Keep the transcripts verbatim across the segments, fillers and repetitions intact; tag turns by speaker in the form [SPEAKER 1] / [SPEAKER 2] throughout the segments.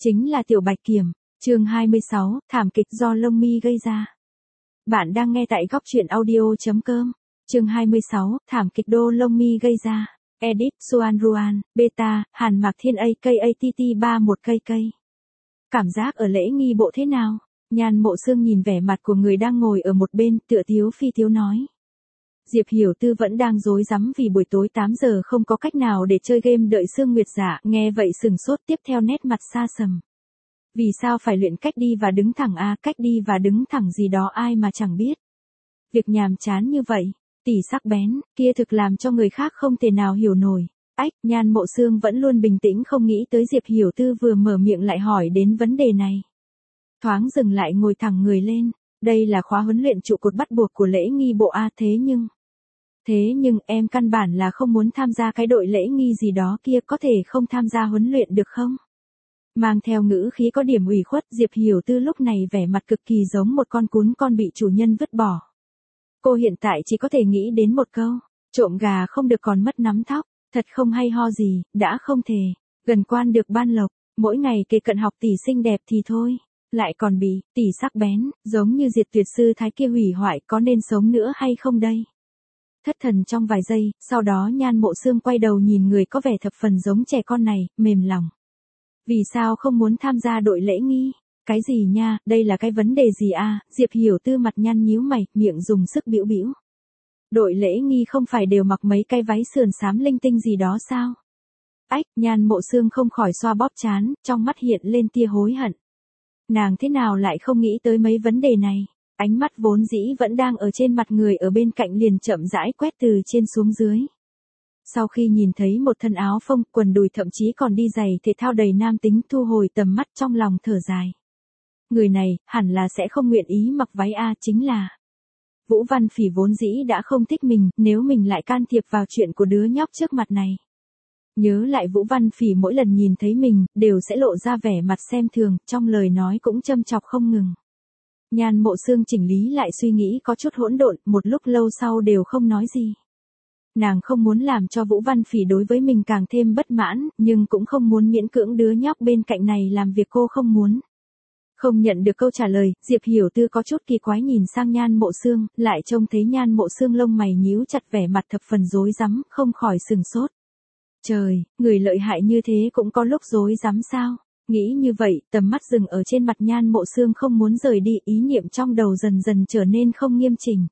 [SPEAKER 1] chính là Tiểu Bạch Kiểm. Chương hai mươi sáu, thảm kịch do lông mi gây ra. Bạn đang nghe tại góc truyện audio.com. Chương hai mươi sáu, thảm kịch đô lông mi gây ra. Edit Xuan Ruan, Beta, Hàn Mạc Thiên a ca a tê tê ba mươi mốt cây cây. Cảm giác ở lễ nghi bộ thế nào? Nhan Mộ Sương nhìn vẻ mặt của người đang ngồi ở một bên, tựa thiếu phi thiếu nói. Diệp Hiểu Tư vẫn đang rối rắm vì buổi tối tám giờ không có cách nào để chơi game đợi Sương Nguyệt Dạ, nghe vậy sừng sốt, tiếp theo nét mặt xa sầm. Vì sao phải luyện cách đi và đứng thẳng a, à, cách đi và đứng thẳng gì đó ai mà chẳng biết. Việc nhàm chán như vậy, tỉ sắc bén, kia thực làm cho người khác không thể nào hiểu nổi. Ách, Nhan Mộ Sương vẫn luôn bình tĩnh không nghĩ tới Diệp Hiểu Tư vừa mở miệng lại hỏi đến vấn đề này. Thoáng dừng lại ngồi thẳng người lên, đây là khóa huấn luyện trụ cột bắt buộc của lễ nghi bộ A thế nhưng... Thế nhưng em căn bản là không muốn tham gia cái đội lễ nghi gì đó kia, có thể không tham gia huấn luyện được không? Mang theo ngữ khí có điểm ủy khuất, Diệp Hiểu Tư lúc này vẻ mặt cực kỳ giống một con cún con bị chủ nhân vứt bỏ. Cô hiện tại chỉ có thể nghĩ đến một câu, trộm gà không được còn mất nắm thóc, thật không hay ho gì, đã không thể, gần quan được ban lộc, mỗi ngày kề cận học tỷ xinh đẹp thì thôi, lại còn bị, tỷ sắc bén, giống như Diệt Tuyệt Sư Thái kia hủy hoại, có nên sống nữa hay không đây? Thất thần trong vài giây, sau đó Nhan Mộ Sương quay đầu nhìn người có vẻ thập phần giống trẻ con này, mềm lòng. Vì sao không muốn tham gia đội lễ nghi? Cái gì nha, đây là cái vấn đề gì à? Diệp Hiểu Tư mặt nhăn nhíu mày, miệng dùng sức bĩu bĩu. Đội lễ nghi không phải đều mặc mấy cái váy sườn xám linh tinh gì đó sao? Ách, Nhan Mộ Sương không khỏi xoa bóp trán, trong mắt hiện lên tia hối hận. Nàng thế nào lại không nghĩ tới mấy vấn đề này? Ánh mắt vốn dĩ vẫn đang ở trên mặt người ở bên cạnh liền chậm rãi quét từ trên xuống dưới. Sau khi nhìn thấy một thân áo phông, quần đùi thậm chí còn đi giày thể thao đầy nam tính, thu hồi tầm mắt trong lòng thở dài. Người này, hẳn là sẽ không nguyện ý mặc váy A, chính là... Vũ Văn Phỉ vốn dĩ đã không thích mình, nếu mình lại can thiệp vào chuyện của đứa nhóc trước mặt này. Nhớ lại Vũ Văn Phỉ mỗi lần nhìn thấy mình, đều sẽ lộ ra vẻ mặt xem thường, trong lời nói cũng châm chọc không ngừng. Nhan Mộ Sương chỉnh lý lại suy nghĩ có chút hỗn độn, một lúc lâu sau đều không nói gì. Nàng không muốn làm cho Vũ Văn Phỉ đối với mình càng thêm bất mãn, nhưng cũng không muốn miễn cưỡng đứa nhóc bên cạnh này làm việc cô không muốn. Không nhận được câu trả lời, Diệp Hiểu Tư có chút kỳ quái nhìn sang Nhan Mộ Sương, lại trông thấy Nhan Mộ Sương lông mày nhíu chặt, vẻ mặt thập phần rối rắm, không khỏi sừng sốt. Trời, người lợi hại như thế cũng có lúc rối rắm sao? Nghĩ như vậy, tầm mắt dừng ở trên mặt Nhan Mộ Sương không muốn rời đi, ý niệm trong đầu dần dần trở nên không nghiêm chỉnh.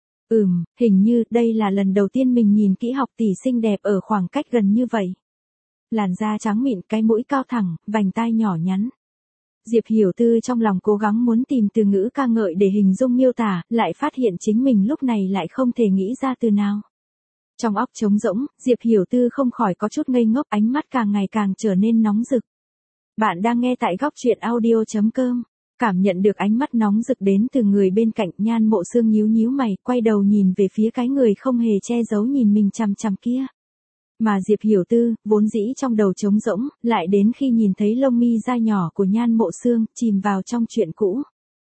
[SPEAKER 1] Ừm, hình như đây là lần đầu tiên mình nhìn kỹ học tỷ xinh đẹp ở khoảng cách gần như vậy. Làn da trắng mịn, cái mũi cao thẳng, vành tai nhỏ nhắn. Diệp Hiểu Tư trong lòng cố gắng muốn tìm từ ngữ ca ngợi để hình dung miêu tả, lại phát hiện chính mình lúc này lại không thể nghĩ ra từ nào. Trong óc trống rỗng, Diệp Hiểu Tư không khỏi có chút ngây ngốc, ánh mắt càng ngày càng trở nên nóng rực. Bạn đang nghe tại góc truyện audio.com. Cảm nhận được ánh mắt nóng rực đến từ người bên cạnh, Nhan Mộ Sương nhíu nhíu mày, quay đầu nhìn về phía cái người không hề che giấu nhìn mình chằm chằm kia. Mà Diệp Hiểu Tư, vốn dĩ trong đầu trống rỗng, lại đến khi nhìn thấy lông mi dai nhỏ của Nhan Mộ Sương, chìm vào trong chuyện cũ.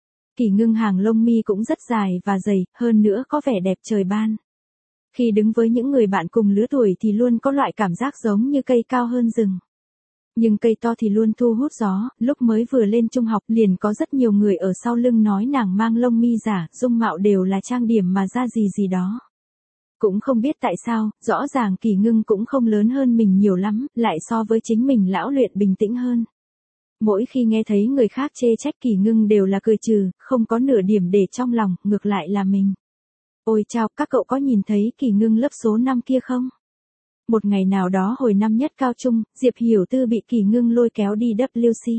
[SPEAKER 1] Kỳ Ngưng hàng lông mi cũng rất dài và dày, hơn nữa có vẻ đẹp trời ban. Khi đứng với những người bạn cùng lứa tuổi thì luôn có loại cảm giác giống như cây cao hơn rừng. Nhưng cây to thì luôn thu hút gió, lúc mới vừa lên trung học liền có rất nhiều người ở sau lưng nói nàng mang lông mi giả, dung mạo đều là trang điểm mà ra gì gì đó. Cũng không biết tại sao, rõ ràng Kỳ Ngưng cũng không lớn hơn mình nhiều lắm, lại so với chính mình lão luyện bình tĩnh hơn. Mỗi khi nghe thấy người khác chê trách Kỳ Ngưng đều là cười trừ, không có nửa điểm để trong lòng, ngược lại là mình. Ôi chao, các cậu có nhìn thấy Kỳ Ngưng lớp số năm kia không? Một ngày nào đó hồi năm nhất cao trung, Diệp Hiểu Tư bị Kỳ Ngưng lôi kéo đi W C.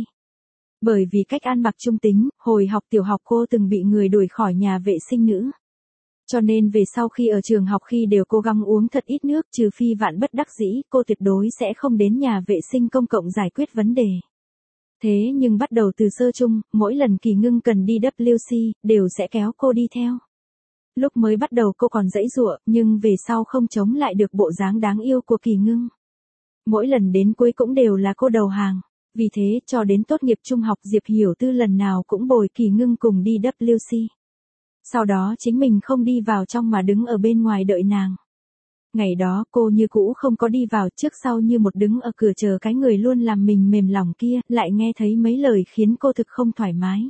[SPEAKER 1] Bởi vì cách ăn mặc trung tính, hồi học tiểu học cô từng bị người đuổi khỏi nhà vệ sinh nữ. Cho nên về sau khi ở trường học khi đều cố gắng uống thật ít nước, trừ phi vạn bất đắc dĩ, cô tuyệt đối sẽ không đến nhà vệ sinh công cộng giải quyết vấn đề. Thế nhưng bắt đầu từ sơ trung, mỗi lần Kỳ Ngưng cần đi W C, đều sẽ kéo cô đi theo. Lúc mới bắt đầu cô còn giãy giụa, nhưng về sau không chống lại được bộ dáng đáng yêu của Kỳ Ngưng. Mỗi lần đến cuối cũng đều là cô đầu hàng. Vì thế, cho đến tốt nghiệp trung học, Diệp Hiểu Tư lần nào cũng bồi Kỳ Ngưng cùng đi W C. Sau đó chính mình không đi vào trong mà đứng ở bên ngoài đợi nàng. Ngày đó cô như cũ không có đi vào, trước sau như một đứng ở cửa chờ cái người luôn làm mình mềm lòng kia, lại nghe thấy mấy lời khiến cô thực không thoải mái.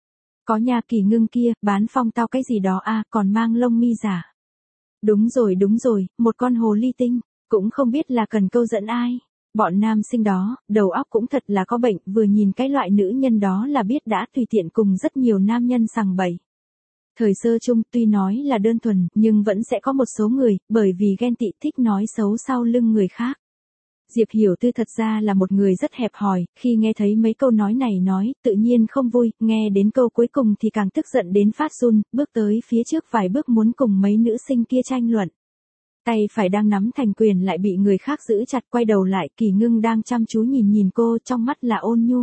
[SPEAKER 1] Có nha, Kỳ Ngưng kia, bán phong tao cái gì đó à, còn mang lông mi giả. Đúng rồi đúng rồi, một con hồ ly tinh, cũng không biết là cần câu dẫn ai. Bọn nam sinh đó, đầu óc cũng thật là có bệnh, vừa nhìn cái loại nữ nhân đó là biết đã tùy tiện cùng rất nhiều nam nhân sằng bậy. Thời sơ chung tuy nói là đơn thuần, nhưng vẫn sẽ có một số người, bởi vì ghen tị thích nói xấu sau lưng người khác. Diệp Hiểu Tư thật ra là một người rất hẹp hòi, khi nghe thấy mấy câu nói này nói, tự nhiên không vui, nghe đến câu cuối cùng thì càng tức giận đến phát run, bước tới phía trước vài bước muốn cùng mấy nữ sinh kia tranh luận. Tay phải đang nắm thành quyền lại bị người khác giữ chặt, quay đầu lại, Kỳ Ngưng đang chăm chú nhìn nhìn cô, trong mắt là ôn nhu.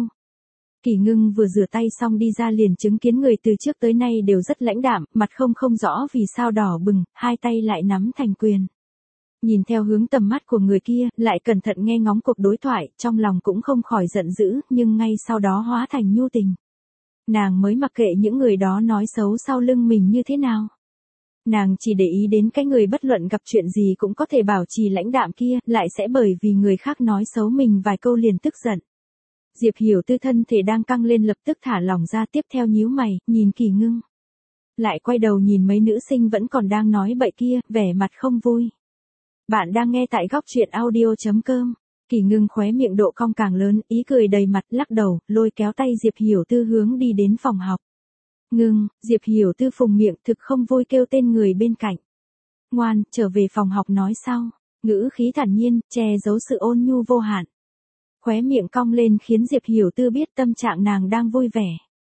[SPEAKER 1] Kỳ Ngưng vừa rửa tay xong đi ra liền chứng kiến người từ trước tới nay đều rất lãnh đạm, mặt không không rõ vì sao đỏ bừng, hai tay lại nắm thành quyền. Nhìn theo hướng tầm mắt của người kia, lại cẩn thận nghe ngóng cuộc đối thoại, trong lòng cũng không khỏi giận dữ, nhưng ngay sau đó hóa thành nhu tình. Nàng mới mặc kệ những người đó nói xấu sau lưng mình như thế nào. Nàng chỉ để ý đến cái người bất luận gặp chuyện gì cũng có thể bảo trì lãnh đạm kia, lại sẽ bởi vì người khác nói xấu mình vài câu liền tức giận. Diệp Hiểu Tư thân thể đang căng lên lập tức thả lỏng ra, tiếp theo nhíu mày, nhìn Kỳ Ngưng. Lại quay đầu nhìn mấy nữ sinh vẫn còn đang nói bậy kia, vẻ mặt không vui. Bạn đang nghe tại góc truyện audio chấm com. Kỳ Ngưng khóe miệng độ cong càng lớn, ý cười đầy mặt, lắc đầu, lôi kéo tay Diệp Hiểu Tư hướng đi đến phòng học. Ngưng, Diệp Hiểu Tư phùng miệng thực không vui kêu tên người bên cạnh. Ngoan, trở về phòng học nói sau. Ngữ khí thản nhiên, che giấu sự ôn nhu vô hạn. Khóe miệng cong lên khiến Diệp Hiểu Tư biết tâm trạng nàng đang vui vẻ.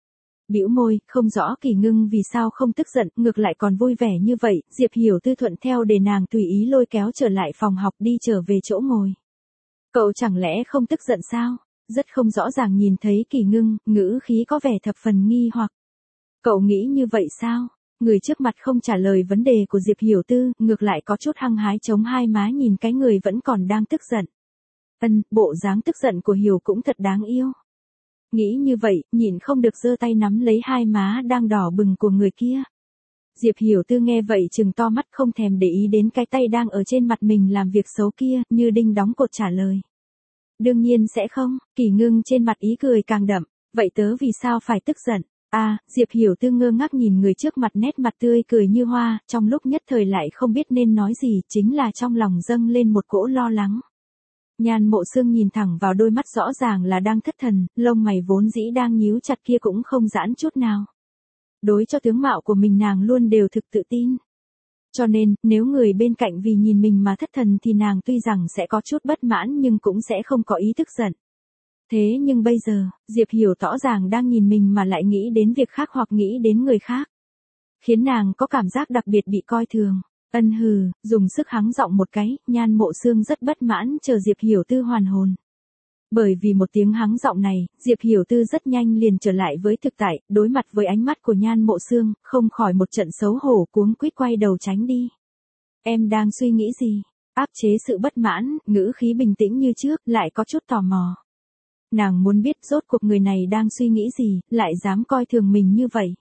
[SPEAKER 1] Bĩu môi, không rõ Kỳ Ngưng vì sao không tức giận, ngược lại còn vui vẻ như vậy, Diệp Hiểu Tư thuận theo để nàng tùy ý lôi kéo trở lại phòng học đi trở về chỗ ngồi. Cậu chẳng lẽ không tức giận sao? Rất không rõ ràng nhìn thấy Kỳ Ngưng, ngữ khí có vẻ thập phần nghi hoặc. Cậu nghĩ như vậy sao? Người trước mặt không trả lời vấn đề của Diệp Hiểu Tư, ngược lại có chút hăng hái chống hai má nhìn cái người vẫn còn đang tức giận. Ân, bộ dáng tức giận của Hiểu cũng thật đáng yêu. Nghĩ như vậy, nhịn không được giơ tay nắm lấy hai má đang đỏ bừng của người kia. Diệp Hiểu Tư nghe vậy trừng to mắt không thèm để ý đến cái tay đang ở trên mặt mình làm việc xấu kia, như đinh đóng cột trả lời. Đương nhiên sẽ không, Kỳ Ngưng trên mặt ý cười càng đậm, vậy tớ vì sao phải tức giận? À, Diệp Hiểu Tư ngơ ngác nhìn người trước mặt nét mặt tươi cười như hoa, trong lúc nhất thời lại không biết nên nói gì, chính là trong lòng dâng lên một cỗ lo lắng. Nhan Mộ Sương nhìn thẳng vào đôi mắt rõ ràng là đang thất thần, lông mày vốn dĩ đang nhíu chặt kia cũng không giãn chút nào. Đối cho tướng mạo của mình nàng luôn đều thực tự tin. Cho nên, nếu người bên cạnh vì nhìn mình mà thất thần thì nàng tuy rằng sẽ có chút bất mãn nhưng cũng sẽ không có ý tức giận. Thế nhưng bây giờ, Diệp Hiểu rõ ràng đang nhìn mình mà lại nghĩ đến việc khác hoặc nghĩ đến người khác. Khiến nàng có cảm giác đặc biệt bị coi thường. Ân hừ, dùng sức hắng giọng một cái, Nhan Mộ Sương rất bất mãn chờ Diệp Hiểu Tư hoàn hồn. Bởi vì một tiếng hắng giọng này, Diệp Hiểu Tư rất nhanh liền trở lại với thực tại, đối mặt với ánh mắt của Nhan Mộ Sương, không khỏi một trận xấu hổ cuống quýt quay đầu tránh đi. Em đang suy nghĩ gì? Áp chế sự bất mãn, ngữ khí bình tĩnh như trước, lại có chút tò mò. Nàng muốn biết rốt cuộc người này đang suy nghĩ gì, lại dám coi thường mình như vậy.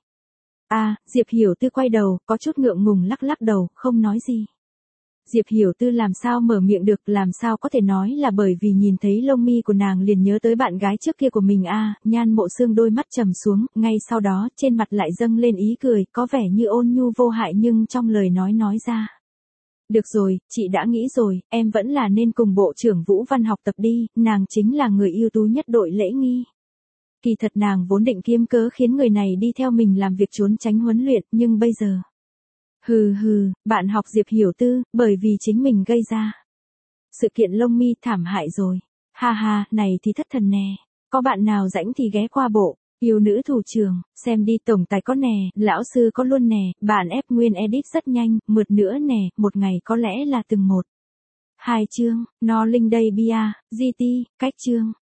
[SPEAKER 1] À, Diệp Hiểu Tư quay đầu, có chút ngượng ngùng lắc lắc đầu, không nói gì. Diệp Hiểu Tư làm sao mở miệng được, làm sao có thể nói là bởi vì nhìn thấy lông mi của nàng liền nhớ tới bạn gái trước kia của mình à, Nhan Mộ Sương đôi mắt trầm xuống, ngay sau đó, trên mặt lại dâng lên ý cười, có vẻ như ôn nhu vô hại nhưng trong lời nói nói ra. Được rồi, chị đã nghĩ rồi, em vẫn là nên cùng Bộ trưởng Vũ Văn học tập đi, nàng chính là người ưu tú nhất đội lễ nghi. Kỳ thật nàng vốn định kiếm cớ khiến người này đi theo mình làm việc trốn tránh huấn luyện, nhưng bây giờ. Hừ hừ, bạn học Diệp Hiểu Tư, bởi vì chính mình gây ra. Sự kiện lông mi thảm hại rồi. Ha ha, này thì thất thần nè. Có bạn nào rảnh thì ghé qua bộ. Yêu nữ thủ trưởng, xem đi tổng tài có nè, lão sư có luôn nè, bạn ép nguyên edit rất nhanh, mượt nữa nè, một ngày có lẽ là từng một. Hai chương, no linh đây bia, giê tê, cách chương.